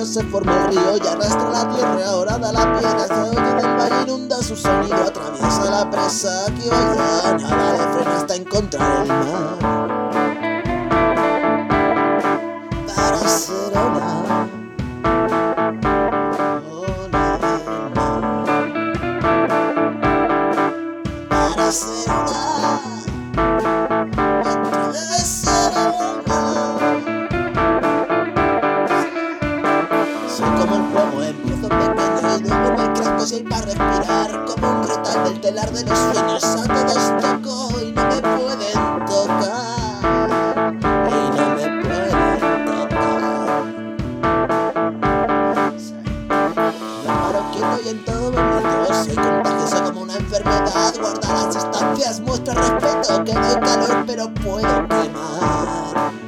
sueños se forma el río y arrastra la tierra, ahora da la piedra, se oye del valle, inunda su sonido, atraviesa la presa que vaya, nada le frena hasta encontrar el mar. Barcelona, ola del mar. Barcelona, soy como el fuego, empiezo pequeño y luego me crezco si hay para respirar. Como un retail del telar de los sueños, a todos toco y no me pueden tocar. Y no me pueden tocar. Me paro quieto y en todo momento soy contagioso como una enfermedad. Guarda las distancias, muestra respeto, que doy calor pero puedo quemar.